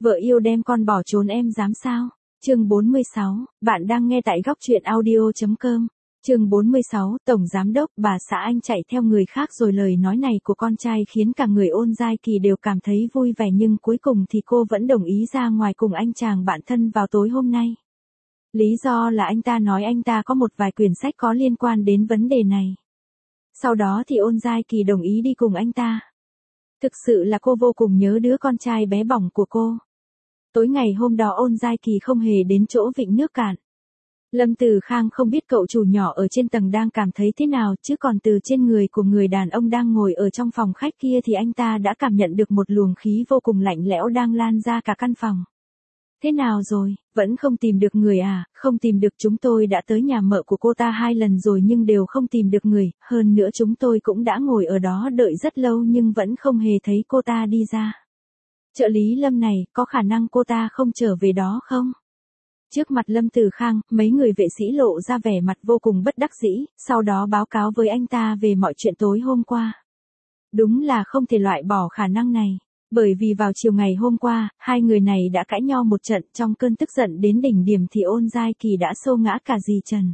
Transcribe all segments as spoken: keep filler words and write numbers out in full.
Vợ yêu đem con bỏ trốn em dám sao? Chương bốn mươi sáu, bạn đang nghe tại góc truyện audio chấm com. Chương bốn mươi sáu, Tổng Giám đốc, bà xã anh chạy theo người khác rồi lời nói này của con trai khiến cả người Ôn Giai Kỳ đều cảm thấy vui vẻ nhưng cuối cùng thì cô vẫn đồng ý ra ngoài cùng anh chàng bạn thân vào tối hôm nay. Lý do là anh ta nói anh ta có một vài quyển sách có liên quan đến vấn đề này. Sau đó thì Ôn Giai Kỳ đồng ý đi cùng anh ta. Thực sự là cô vô cùng nhớ đứa con trai bé bỏng của cô. Tối ngày hôm đó Ôn Giai Kỳ không hề đến chỗ vịnh nước cạn. Lâm Từ Khang không biết cậu chủ nhỏ ở trên tầng đang cảm thấy thế nào chứ còn từ trên người của người đàn ông đang ngồi ở trong phòng khách kia thì anh ta đã cảm nhận được một luồng khí vô cùng lạnh lẽo đang lan ra cả căn phòng. Thế nào rồi, vẫn không tìm được người à? Không tìm được, chúng tôi đã tới nhà mợ của cô ta hai lần rồi nhưng đều không tìm được người, hơn nữa chúng tôi cũng đã ngồi ở đó đợi rất lâu nhưng vẫn không hề thấy cô ta đi ra. Trợ lý Lâm này, có khả năng cô ta không trở về đó không? Trước mặt Lâm Từ Khang, mấy người vệ sĩ lộ ra vẻ mặt vô cùng bất đắc dĩ, sau đó báo cáo với anh ta về mọi chuyện tối hôm qua. Đúng là không thể loại bỏ khả năng này, bởi vì vào chiều ngày hôm qua, hai người này đã cãi nhau một trận, trong cơn tức giận đến đỉnh điểm thì Ôn Giai Kỳ đã xô ngã cả dì Trần.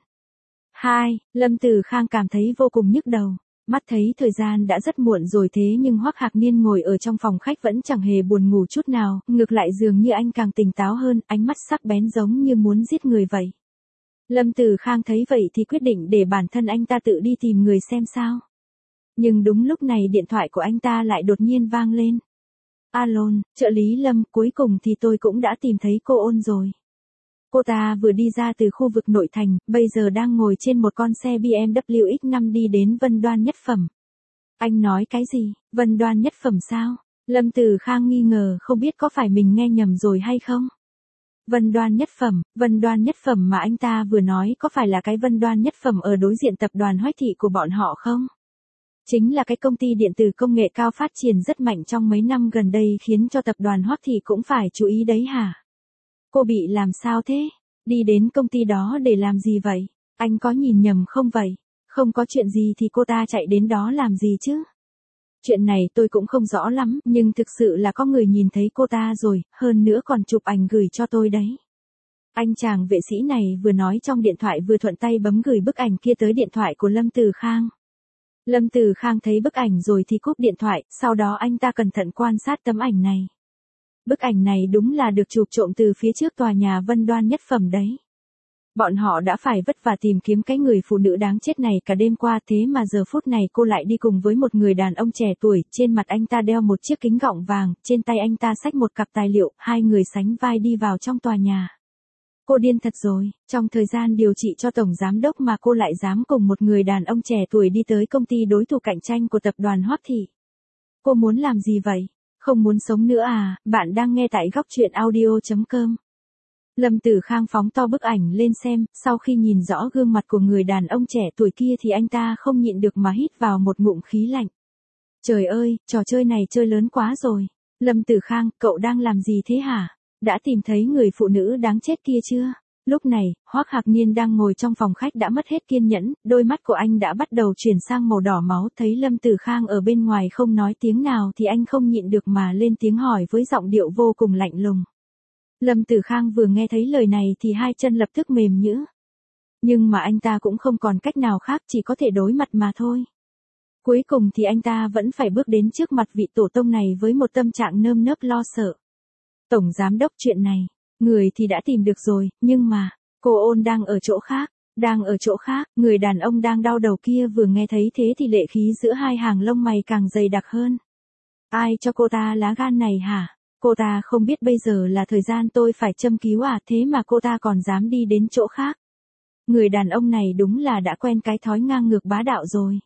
Hai, Lâm Từ Khang cảm thấy vô cùng nhức đầu. Mắt thấy thời gian đã rất muộn rồi thế nhưng Hoắc Hạc Niên ngồi ở trong phòng khách vẫn chẳng hề buồn ngủ chút nào, ngược lại dường như anh càng tỉnh táo hơn, ánh mắt sắc bén giống như muốn giết người vậy. Lâm Từ Khang thấy vậy thì quyết định để bản thân anh ta tự đi tìm người xem sao. Nhưng đúng lúc này điện thoại của anh ta lại đột nhiên vang lên. Alo, trợ lý Lâm, cuối cùng thì tôi cũng đã tìm thấy cô Ôn rồi. Cô ta vừa đi ra từ khu vực nội thành, bây giờ đang ngồi trên một con xe bê em vê ích năm đi đến Vân Đoan Nhất Phẩm. Anh nói cái gì? Vân Đoan Nhất Phẩm sao? Lâm Từ Khang nghi ngờ không biết có phải mình nghe nhầm rồi hay không? Vân Đoan Nhất Phẩm, Vân Đoan Nhất Phẩm mà anh ta vừa nói có phải là cái Vân Đoan Nhất Phẩm ở đối diện tập đoàn Hoách Thị của bọn họ không? Chính là cái công ty điện tử công nghệ cao phát triển rất mạnh trong mấy năm gần đây khiến cho tập đoàn Hoách Thị cũng phải chú ý đấy hả? Cô bị làm sao thế? Đi đến công ty đó để làm gì vậy? Anh có nhìn nhầm không vậy? Không có chuyện gì thì cô ta chạy đến đó làm gì chứ? Chuyện này tôi cũng không rõ lắm, nhưng thực sự là có người nhìn thấy cô ta rồi, hơn nữa còn chụp ảnh gửi cho tôi đấy. Anh chàng vệ sĩ này vừa nói trong điện thoại vừa thuận tay bấm gửi bức ảnh kia tới điện thoại của Lâm Từ Khang. Lâm Từ Khang thấy bức ảnh rồi thì cúp điện thoại, sau đó anh ta cẩn thận quan sát tấm ảnh này. Bức ảnh này đúng là được chụp trộm từ phía trước tòa nhà Vân Đoan Nhất Phẩm đấy. Bọn họ đã phải vất vả tìm kiếm cái người phụ nữ đáng chết này cả đêm qua thế mà giờ phút này cô lại đi cùng với một người đàn ông trẻ tuổi, trên mặt anh ta đeo một chiếc kính gọng vàng, trên tay anh ta xách một cặp tài liệu, hai người sánh vai đi vào trong tòa nhà. Cô điên thật rồi, trong thời gian điều trị cho Tổng Giám đốc mà cô lại dám cùng một người đàn ông trẻ tuổi đi tới công ty đối thủ cạnh tranh của tập đoàn Hoắc Thị. Cô muốn làm gì vậy? Không muốn sống nữa à? Bạn đang nghe tại góc truyện audio chấm com. Lâm Từ Khang phóng to bức ảnh lên xem, sau khi nhìn rõ gương mặt của người đàn ông trẻ tuổi kia thì anh ta không nhịn được mà hít vào một ngụm khí lạnh. Trời ơi, trò chơi này chơi lớn quá rồi. Lâm Từ Khang, cậu đang làm gì thế hả? Đã tìm thấy người phụ nữ đáng chết kia chưa? Lúc này, Hoắc Hạc Niên đang ngồi trong phòng khách đã mất hết kiên nhẫn, đôi mắt của anh đã bắt đầu chuyển sang màu đỏ máu, thấy Lâm Từ Khang ở bên ngoài không nói tiếng nào thì anh không nhịn được mà lên tiếng hỏi với giọng điệu vô cùng lạnh lùng. Lâm Từ Khang vừa nghe thấy lời này thì hai chân lập tức mềm nhũn. Nhưng mà anh ta cũng không còn cách nào khác, chỉ có thể đối mặt mà thôi. Cuối cùng thì anh ta vẫn phải bước đến trước mặt vị tổ tông này với một tâm trạng nơm nớp lo sợ. Tổng Giám đốc, chuyện này, người thì đã tìm được rồi, nhưng mà, cô Ôn đang ở chỗ khác, đang ở chỗ khác, người đàn ông đang đau đầu kia vừa nghe thấy thế thì lệ khí giữa hai hàng lông mày càng dày đặc hơn. Ai cho cô ta lá gan này hả? Cô ta không biết bây giờ là thời gian tôi phải châm cứu à, thế mà cô ta còn dám đi đến chỗ khác. Người đàn ông này đúng là đã quen cái thói ngang ngược bá đạo rồi.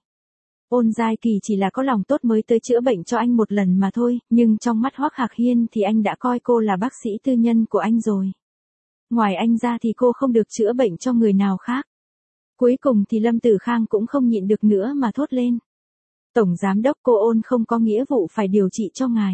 Ôn Giai Kỳ chỉ là có lòng tốt mới tới chữa bệnh cho anh một lần mà thôi, nhưng trong mắt Hoắc Hạc Hiên thì anh đã coi cô là bác sĩ tư nhân của anh rồi. Ngoài anh ra thì cô không được chữa bệnh cho người nào khác. Cuối cùng thì Lâm Từ Khang cũng không nhịn được nữa mà thốt lên. Tổng Giám đốc, cô Ôn không có nghĩa vụ phải điều trị cho ngài.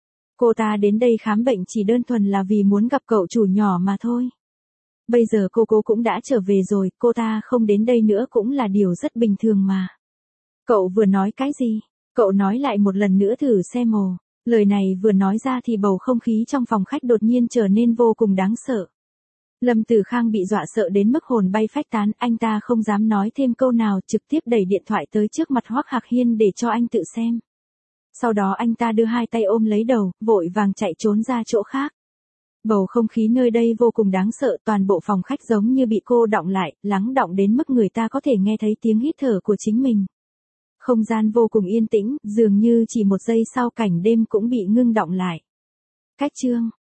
Cô ta đến đây khám bệnh chỉ đơn thuần là vì muốn gặp cậu chủ nhỏ mà thôi. Bây giờ cô cô cũng đã trở về rồi, cô ta không đến đây nữa cũng là điều rất bình thường mà. Cậu vừa nói cái gì? Cậu nói lại một lần nữa thử xem ồ. Lời này vừa nói ra thì bầu không khí trong phòng khách đột nhiên trở nên vô cùng đáng sợ. Lâm Tử Khang bị dọa sợ đến mức hồn bay phách tán, anh ta không dám nói thêm câu nào, trực tiếp đẩy điện thoại tới trước mặt Hoắc Hạc Hiên để cho anh tự xem. Sau đó anh ta đưa hai tay ôm lấy đầu, vội vàng chạy trốn ra chỗ khác. Bầu không khí nơi đây vô cùng đáng sợ, toàn bộ phòng khách giống như bị cô đọng lại, lắng đọng đến mức người ta có thể nghe thấy tiếng hít thở của chính mình. Không gian vô cùng yên tĩnh, dường như chỉ một giây sau cảnh đêm cũng bị ngưng đọng lại. Cách chương